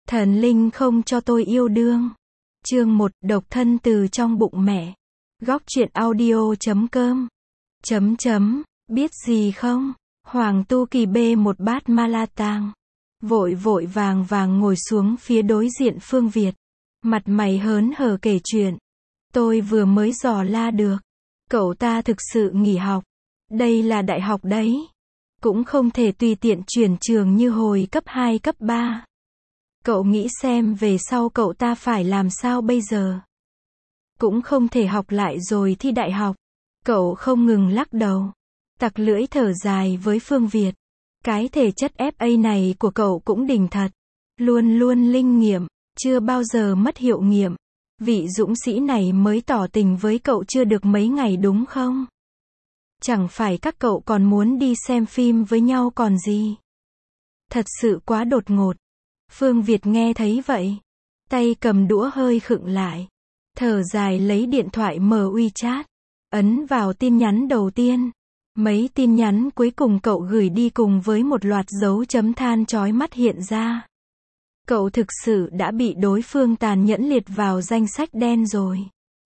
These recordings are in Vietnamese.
Thần linh không cho tôi yêu đương. Chương 1, độc thân từ trong bụng mẹ. Góc truyện audio.com. Biết gì không? Hoàng Tu Kỳ bê một bát ma la tang. Vội vội vàng vàng ngồi xuống phía đối diện Phương Việt. Mặt mày hớn hở kể chuyện. Tôi vừa mới dò la được. Cậu ta thực sự nghỉ học. Đây là đại học đấy. Cũng không thể tùy tiện chuyển trường như hồi cấp 2 cấp 3. Cậu nghĩ xem về sau cậu ta phải làm sao bây giờ? Cũng không thể học lại rồi thi đại học. Cậu không ngừng lắc đầu. Tặc lưỡi thở dài với Phương Việt. Cái thể chất FA này của cậu cũng đỉnh thật. Luôn luôn linh nghiệm, chưa bao giờ mất hiệu nghiệm. Vị dũng sĩ này mới tỏ tình với cậu chưa được mấy ngày đúng không? Chẳng phải các cậu còn muốn đi xem phim với nhau còn gì? Thật sự quá đột ngột. Phương Việt nghe thấy vậy. Tay cầm đũa hơi khựng lại. Thở dài lấy điện thoại mở WeChat. Ấn vào tin nhắn đầu tiên. Mấy tin nhắn cuối cùng cậu gửi đi cùng với một loạt dấu chấm than chói mắt hiện ra. Cậu thực sự đã bị đối phương tàn nhẫn liệt vào danh sách đen rồi.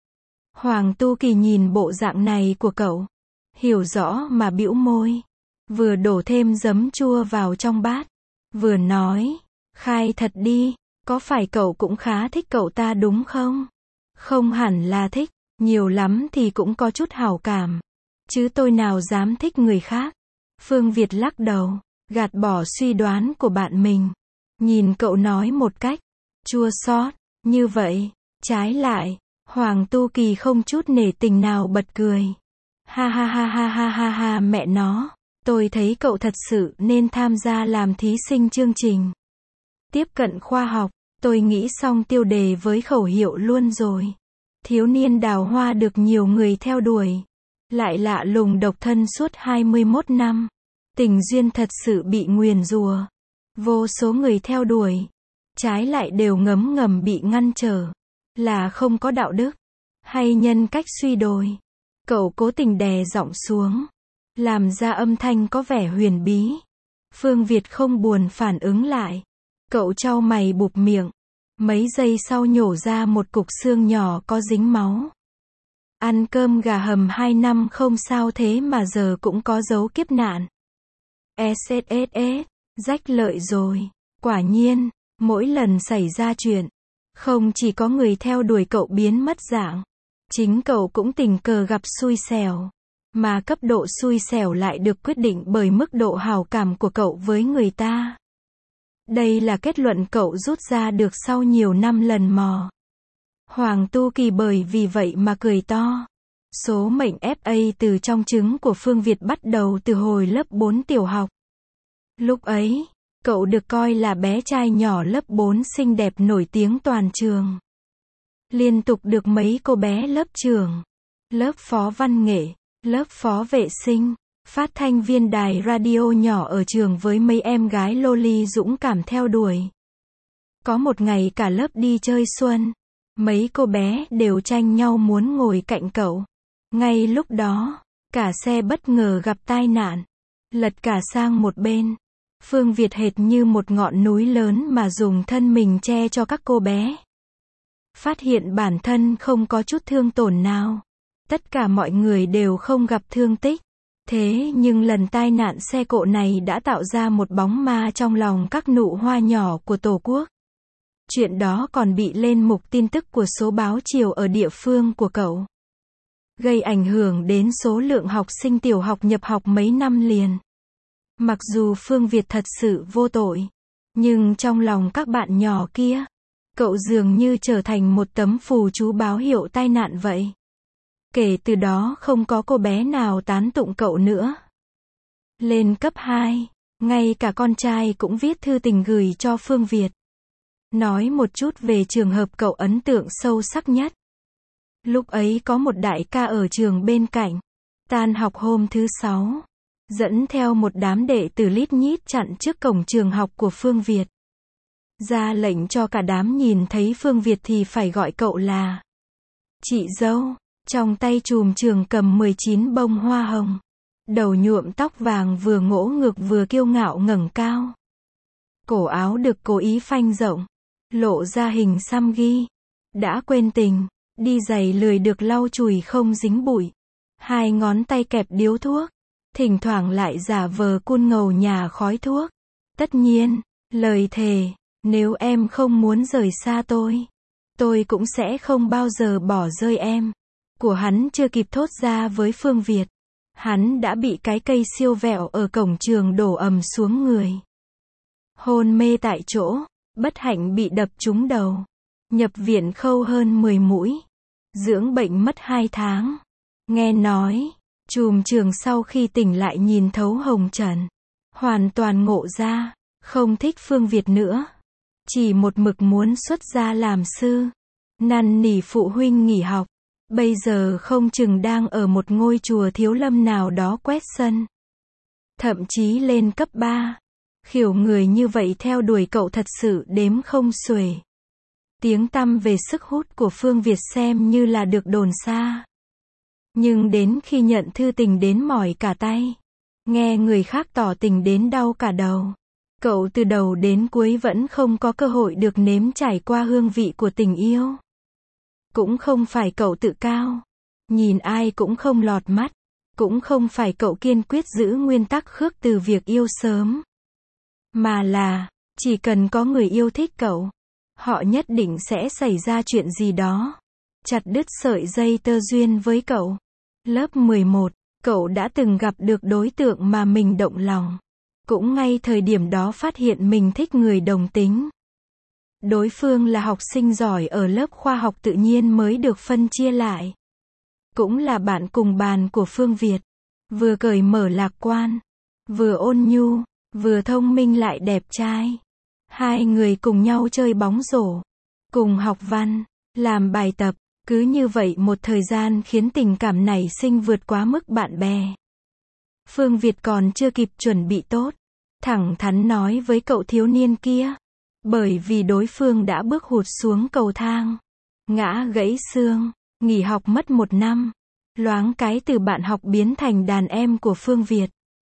Hoàng Tu Kỳ nhìn bộ dạng này của cậu. Hiểu rõ mà bĩu môi. Vừa đổ thêm giấm chua vào trong bát. Vừa nói. Khai thật đi. Có phải cậu cũng khá thích cậu ta đúng không? Không hẳn là thích. Nhiều lắm thì cũng có chút hảo cảm. Chứ tôi nào dám thích người khác. Phương Việt lắc đầu. Gạt bỏ suy đoán của bạn mình. Nhìn cậu nói một cách chua xót như vậy. Trái lại, Hoàng Tu Kỳ không chút nể tình nào bật cười. Ha ha ha ha ha ha ha mẹ nó. Tôi thấy cậu thật sự nên tham gia làm thí sinh chương trình tiếp cận khoa học. Tôi nghĩ xong tiêu đề với khẩu hiệu luôn rồi. Thiếu niên đào hoa được nhiều người theo đuổi. Lại lạ lùng độc thân suốt 21 năm. Tình duyên thật sự bị nguyền rủa. Vô số người theo đuổi. Trái lại đều ngấm ngầm bị ngăn trở. Là không có đạo đức. Hay nhân cách suy đồi. Cậu cố tình đè giọng xuống. Làm ra âm thanh có vẻ huyền bí. Phương Việt không buồn phản ứng lại. Cậu chau mày bụp miệng. Mấy giây sau nhổ ra một cục xương nhỏ có dính máu. Ăn cơm gà hầm 2 năm không sao thế mà giờ cũng có dấu kiếp nạn. SSSS. Rách lợi rồi. Quả nhiên, mỗi lần xảy ra chuyện, không chỉ có người theo đuổi cậu biến mất dạng. Chính cậu cũng tình cờ gặp xui xẻo. Mà cấp độ xui xẻo lại được quyết định bởi mức độ hảo cảm của cậu với người ta. Đây là kết luận cậu rút ra được sau nhiều năm lần mò. Hoàng Tu Kỳ bởi vì vậy mà cười to. Số mệnh FA từ trong trứng của Phương Việt bắt đầu từ hồi lớp 4 tiểu học. Lúc ấy, cậu được coi là bé trai nhỏ lớp 4 xinh đẹp nổi tiếng toàn trường. Liên tục được mấy cô bé lớp trưởng, lớp phó văn nghệ, lớp phó vệ sinh, phát thanh viên đài radio nhỏ ở trường với mấy em gái loli dũng cảm theo đuổi. Có một ngày cả lớp đi chơi xuân, mấy cô bé đều tranh nhau muốn ngồi cạnh cậu. Ngay lúc đó, cả xe bất ngờ gặp tai nạn, lật cả sang một bên. Phương Việt hệt như một ngọn núi lớn mà dùng thân mình che cho các cô bé. Phát hiện bản thân không có chút thương tổn nào. Tất cả mọi người đều không gặp thương tích. Thế nhưng lần tai nạn xe cộ này đã tạo ra một bóng ma trong lòng các nụ hoa nhỏ của Tổ quốc. Chuyện đó còn bị lên mục tin tức của số báo chiều ở địa phương của cậu. Gây ảnh hưởng đến số lượng học sinh tiểu học nhập học mấy năm liền. Mặc dù Phương Việt thật sự vô tội, nhưng trong lòng các bạn nhỏ kia, cậu dường như trở thành một tấm phù chú báo hiệu tai nạn vậy. Kể từ đó không có cô bé nào tán tụng cậu nữa. Lên cấp 2, ngay cả con trai cũng viết thư tình gửi cho Phương Việt. Nói một chút về trường hợp cậu ấn tượng sâu sắc nhất. Lúc ấy có một đại ca ở trường bên cạnh. Tan học hôm thứ 6. Dẫn theo một đám đệ tử lít nhít chặn trước cổng trường học của Phương Việt. Ra lệnh cho cả đám nhìn thấy Phương Việt thì phải gọi cậu là chị dâu. Trong tay chùm trường cầm 19 bông hoa hồng. Đầu nhuộm tóc vàng vừa ngỗ ngược vừa kiêu ngạo ngẩng cao. Cổ áo được cố ý phanh rộng. lộ ra hình xăm ghi. Đã quên tình, đi giày lười được lau chùi không dính bụi. Hai ngón tay kẹp điếu thuốc, thỉnh thoảng lại giả vờ cun ngầu nhà khói thuốc. Tất nhiên, lời thề, nếu em không muốn rời xa tôi cũng sẽ không bao giờ bỏ rơi em. Của hắn chưa kịp thốt ra với Phương Việt, hắn đã bị cái cây siêu vẹo ở cổng trường đổ ầm xuống người. Hôn mê tại chỗ, bất hạnh bị đập trúng đầu. Nhập viện khâu hơn 10 mũi. Dưỡng bệnh mất 2 tháng. Nghe nói, trùm trường sau khi tỉnh lại nhìn thấu hồng trần. Hoàn toàn ngộ ra, không thích Phương Việt nữa. Chỉ một mực muốn xuất gia làm sư. Năn nỉ phụ huynh nghỉ học. Bây giờ không chừng đang ở một ngôi chùa thiếu lâm nào đó quét sân. Thậm chí lên cấp 3. Khỉu người như vậy theo đuổi cậu thật sự đếm không xuể. Tiếng tăm về sức hút của Phương Việt xem như là được đồn xa. Nhưng đến khi nhận thư tình đến mỏi cả tay. Nghe người khác tỏ tình đến đau cả đầu. Cậu từ đầu đến cuối vẫn không có cơ hội được nếm trải qua hương vị của tình yêu. Cũng không phải cậu tự cao. Nhìn ai cũng không lọt mắt. Cũng không phải cậu kiên quyết giữ nguyên tắc khước từ việc yêu sớm. Mà là, chỉ cần có người yêu thích cậu, họ nhất định sẽ xảy ra chuyện gì đó. Chặt đứt sợi dây tơ duyên với cậu. Lớp 11, cậu đã từng gặp được đối tượng mà mình động lòng. Cũng ngay thời điểm đó phát hiện mình thích người đồng tính. Đối phương là học sinh giỏi ở lớp khoa học tự nhiên mới được phân chia lại. Cũng là bạn cùng bàn của Phương Việt. Vừa cởi mở lạc quan, vừa ôn nhu, vừa thông minh lại đẹp trai. Hai người cùng nhau chơi bóng rổ, cùng học văn, làm bài tập. Cứ như vậy một thời gian khiến tình cảm nảy sinh vượt quá mức bạn bè. Phương Việt còn chưa kịp chuẩn bị tốt, thẳng thắn nói với cậu thiếu niên kia. Bởi vì đối phương đã bước hụt xuống cầu thang, ngã gãy xương, nghỉ học mất 1 năm. Loáng cái từ bạn học biến thành đàn em của Phương Việt.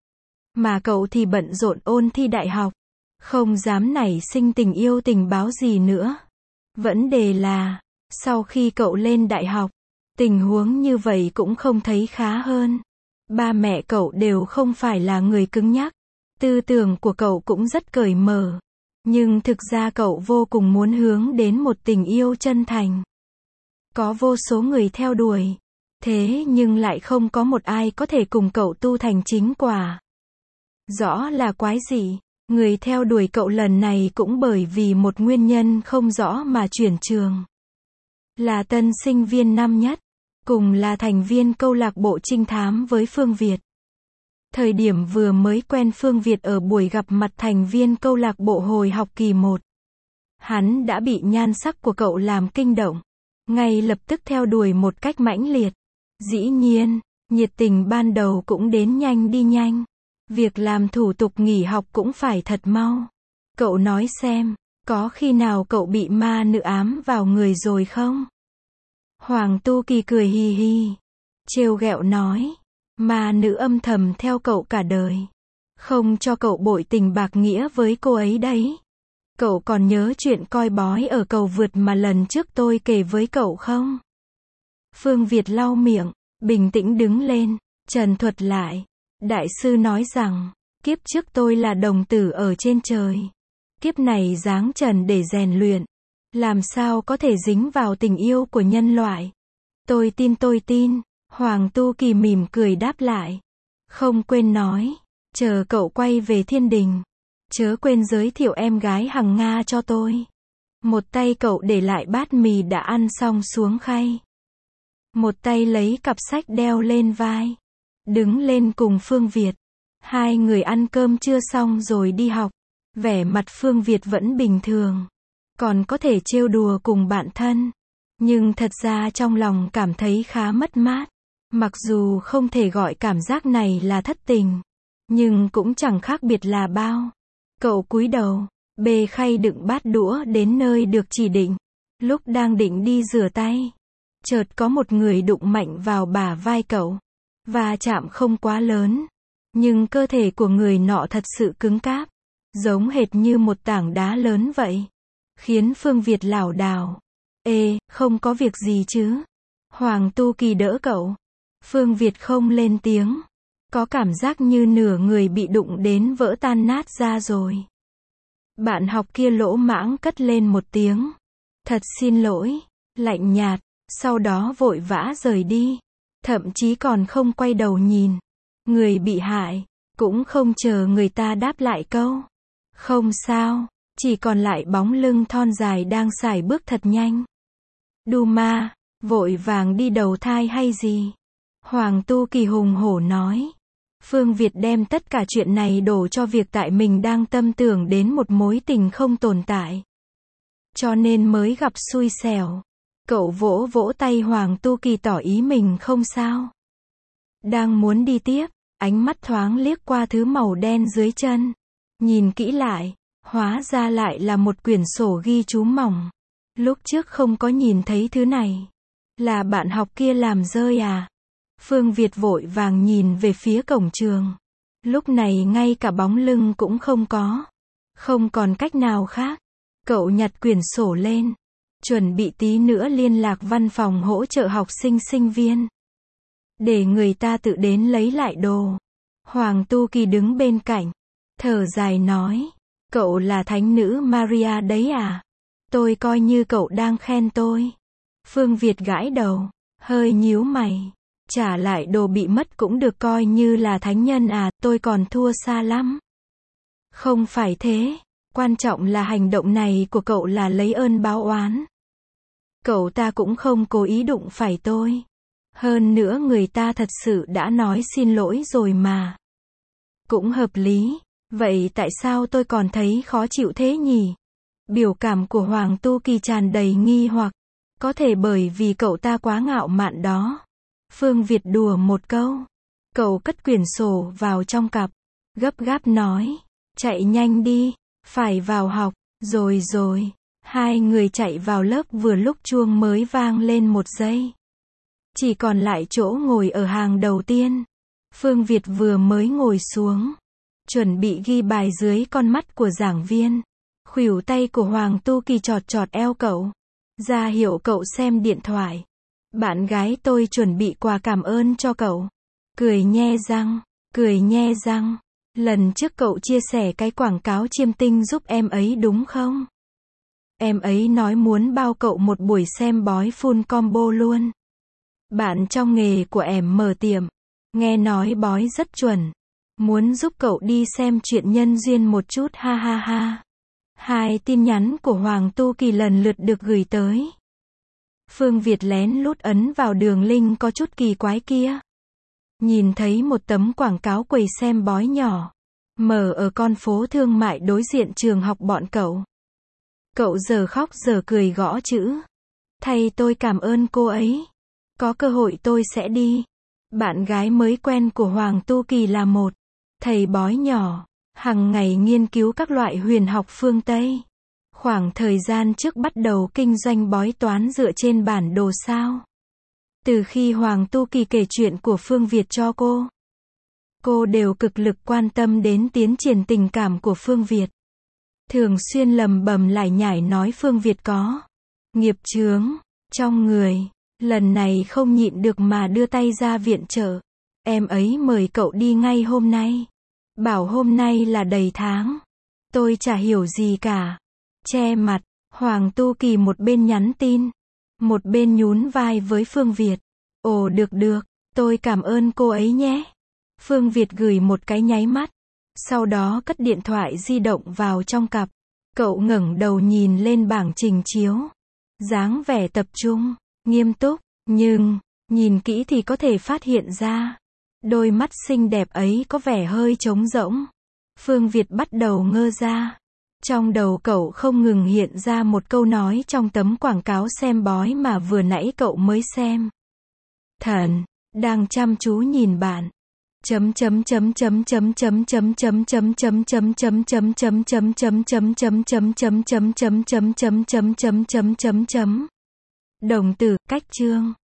Mà cậu thì bận rộn ôn thi đại học, không dám nảy sinh tình yêu tình báo gì nữa. Vấn đề là, sau khi cậu lên đại học, tình huống như vậy cũng không thấy khá hơn. Ba mẹ cậu đều không phải là người cứng nhắc. Tư tưởng của cậu cũng rất cởi mở. Nhưng thực ra cậu vô cùng muốn hướng đến một tình yêu chân thành. Có vô số người theo đuổi. Thế nhưng lại không có một ai có thể cùng cậu tu thành chính quả. Rõ là quái dị. Người theo đuổi cậu lần này cũng bởi vì một nguyên nhân không rõ mà chuyển trường. Là tân sinh viên năm nhất, cùng là thành viên câu lạc bộ trinh thám với Phương Việt. Thời điểm vừa mới quen Phương Việt ở buổi gặp mặt thành viên câu lạc bộ hồi học kỳ 1. Hắn đã bị nhan sắc của cậu làm kinh động. Ngay lập tức theo đuổi một cách mãnh liệt. Dĩ nhiên, nhiệt tình ban đầu cũng đến nhanh đi nhanh. Việc làm thủ tục nghỉ học cũng phải thật mau. Cậu nói xem, có khi nào cậu bị ma nữ ám vào người rồi không? Hoàng Tu Kỳ cười hì hì, trêu ghẹo nói, ma nữ âm thầm theo cậu cả đời. Không cho cậu bội tình bạc nghĩa với cô ấy đấy. Cậu còn nhớ chuyện coi bói ở cầu vượt mà lần trước tôi kể với cậu không? Phương Việt lau miệng, bình tĩnh đứng lên, trần thuật lại. Đại sư nói rằng, kiếp trước tôi là đồng tử ở trên trời. Kiếp này giáng trần để rèn luyện. Làm sao có thể dính vào tình yêu của nhân loại? Tôi tin. Hoàng Tu Kỳ mỉm cười đáp lại. Không quên nói, chờ cậu quay về thiên đình, chớ quên giới thiệu em gái Hằng Nga cho tôi. Một tay cậu để lại bát mì đã ăn xong xuống khay. Một tay lấy cặp sách đeo lên vai. Đứng lên cùng Phương Việt. Hai người ăn cơm trưa xong rồi đi học. Vẻ mặt Phương Việt vẫn bình thường. Còn có thể trêu đùa cùng bạn thân. Nhưng thật ra trong lòng cảm thấy khá mất mát. Mặc dù không thể gọi cảm giác này là thất tình. Nhưng cũng chẳng khác biệt là bao. Cậu cúi đầu, bê khay đựng bát đũa đến nơi được chỉ định. Lúc đang định đi rửa tay, chợt có một người đụng mạnh vào bả vai cậu. Va chạm không quá lớn. Nhưng cơ thể của người nọ thật sự cứng cáp. Giống hệt như một tảng đá lớn vậy. khiến Phương Việt lảo đảo. Ê, không có việc gì chứ? Hoàng Tu Kỳ đỡ cậu. Phương Việt không lên tiếng. Có cảm giác như nửa người bị đụng đến vỡ tan nát ra rồi. Bạn học kia lỗ mãng cất lên một tiếng. Thật xin lỗi. Lạnh nhạt. Sau đó vội vã rời đi. Thậm chí còn không quay đầu nhìn. Người bị hại. Cũng không chờ người ta đáp lại câu. Không sao. Chỉ còn lại bóng lưng thon dài đang sải bước thật nhanh. Duma, vội vàng đi đầu thai hay gì? Hoàng Tu Kỳ hùng hổ nói. Phương Việt đem tất cả chuyện này đổ cho việc tại mình đang tâm tưởng đến một mối tình không tồn tại. Cho nên mới gặp xui xẻo. Cậu vỗ vỗ tay Hoàng Tu Kỳ tỏ ý mình không sao. Đang muốn đi tiếp, ánh mắt thoáng liếc qua thứ màu đen dưới chân. Nhìn kỹ lại, hóa ra lại là một quyển sổ ghi chú mỏng. Lúc trước không có nhìn thấy thứ này. Là bạn học kia làm rơi à? Phương Việt vội vàng nhìn về phía cổng trường. Lúc này ngay cả bóng lưng cũng không có. Không còn cách nào khác. Cậu nhặt quyển sổ lên. Chuẩn bị tí nữa liên lạc văn phòng hỗ trợ học sinh sinh viên. Để người ta tự đến lấy lại đồ. Hoàng Tu Kỳ đứng bên cạnh. Thở dài nói. Cậu là thánh nữ Maria đấy à? Tôi coi như cậu đang khen tôi. Phương Việt gãi đầu. Hơi nhíu mày. Trả lại đồ bị mất cũng được coi như là thánh nhân à, tôi còn thua xa lắm. Không phải thế. Quan trọng là hành động này của cậu là lấy ơn báo oán. Cậu ta cũng không cố ý đụng phải tôi. Hơn nữa người ta thật sự đã nói xin lỗi rồi mà. Cũng hợp lý. Vậy tại sao tôi còn thấy khó chịu thế nhỉ? Biểu cảm của Hoàng Tu Kỳ tràn đầy nghi hoặc. Có thể bởi vì cậu ta quá ngạo mạn đó. Phương Việt đùa một câu. Cậu cất quyển sổ vào trong cặp. Gấp gáp nói. Chạy nhanh đi. Phải vào học. Rồi. Hai người chạy vào lớp vừa lúc chuông mới vang lên 1 giây. Chỉ còn lại chỗ ngồi ở hàng đầu tiên. Phương Việt vừa mới ngồi xuống. Chuẩn bị ghi bài dưới con mắt của giảng viên. Khuỷu tay của Hoàng Tu Kỳ chọt eo cậu. Ra hiệu cậu xem điện thoại. Bạn gái tôi chuẩn bị quà cảm ơn cho cậu. Cười nhe răng. Lần trước cậu chia sẻ cái quảng cáo chiêm tinh giúp em ấy đúng không? Em ấy nói muốn bao cậu một buổi xem bói full combo luôn. Bạn trong nghề của em mở tiệm. Nghe nói bói rất chuẩn. Muốn giúp cậu đi xem chuyện nhân duyên một chút ha ha ha. 2 tin nhắn của Hoàng Tu Kỳ lần lượt được gửi tới. Phương Việt lén lút ấn vào đường link có chút kỳ quái kia. Nhìn thấy một tấm quảng cáo quầy xem bói nhỏ. Mở ở con phố thương mại đối diện trường học bọn cậu. Cậu giờ khóc giờ cười gõ chữ. Thầy tôi cảm ơn cô ấy. Có cơ hội tôi sẽ đi. Bạn gái mới quen của Hoàng Tu Kỳ là một thầy bói nhỏ. Hằng ngày nghiên cứu các loại huyền học phương Tây. Khoảng thời gian trước bắt đầu kinh doanh bói toán dựa trên bản đồ sao. Từ khi Hoàng Tu Kỳ kể chuyện của Phương Việt cho cô đều cực lực quan tâm đến tiến triển tình cảm của Phương Việt. Thường xuyên lầm bầm lải nhải nói Phương Việt có nghiệp chướng trong người. Lần này không nhịn được mà đưa tay ra viện trợ. Em ấy mời cậu đi ngay hôm nay. Bảo hôm nay là đầy tháng. Tôi chả hiểu gì cả. Che mặt, Hoàng Tu Kỳ một bên nhắn tin. Một bên nhún vai với Phương Việt. Ồ được, tôi cảm ơn cô ấy nhé. Phương Việt gửi một cái nháy mắt. Sau đó cất điện thoại di động vào trong cặp. Cậu ngẩng đầu nhìn lên bảng trình chiếu. Dáng vẻ tập trung, nghiêm túc, nhưng, nhìn kỹ thì có thể phát hiện ra. Đôi mắt xinh đẹp ấy có vẻ hơi trống rỗng. Phương Việt bắt đầu ngơ ra. Trong đầu cậu không ngừng hiện ra một câu nói trong tấm quảng cáo xem bói mà vừa nãy cậu mới xem. Thần, đang chăm chú nhìn bạn. Đồng từ, cách chương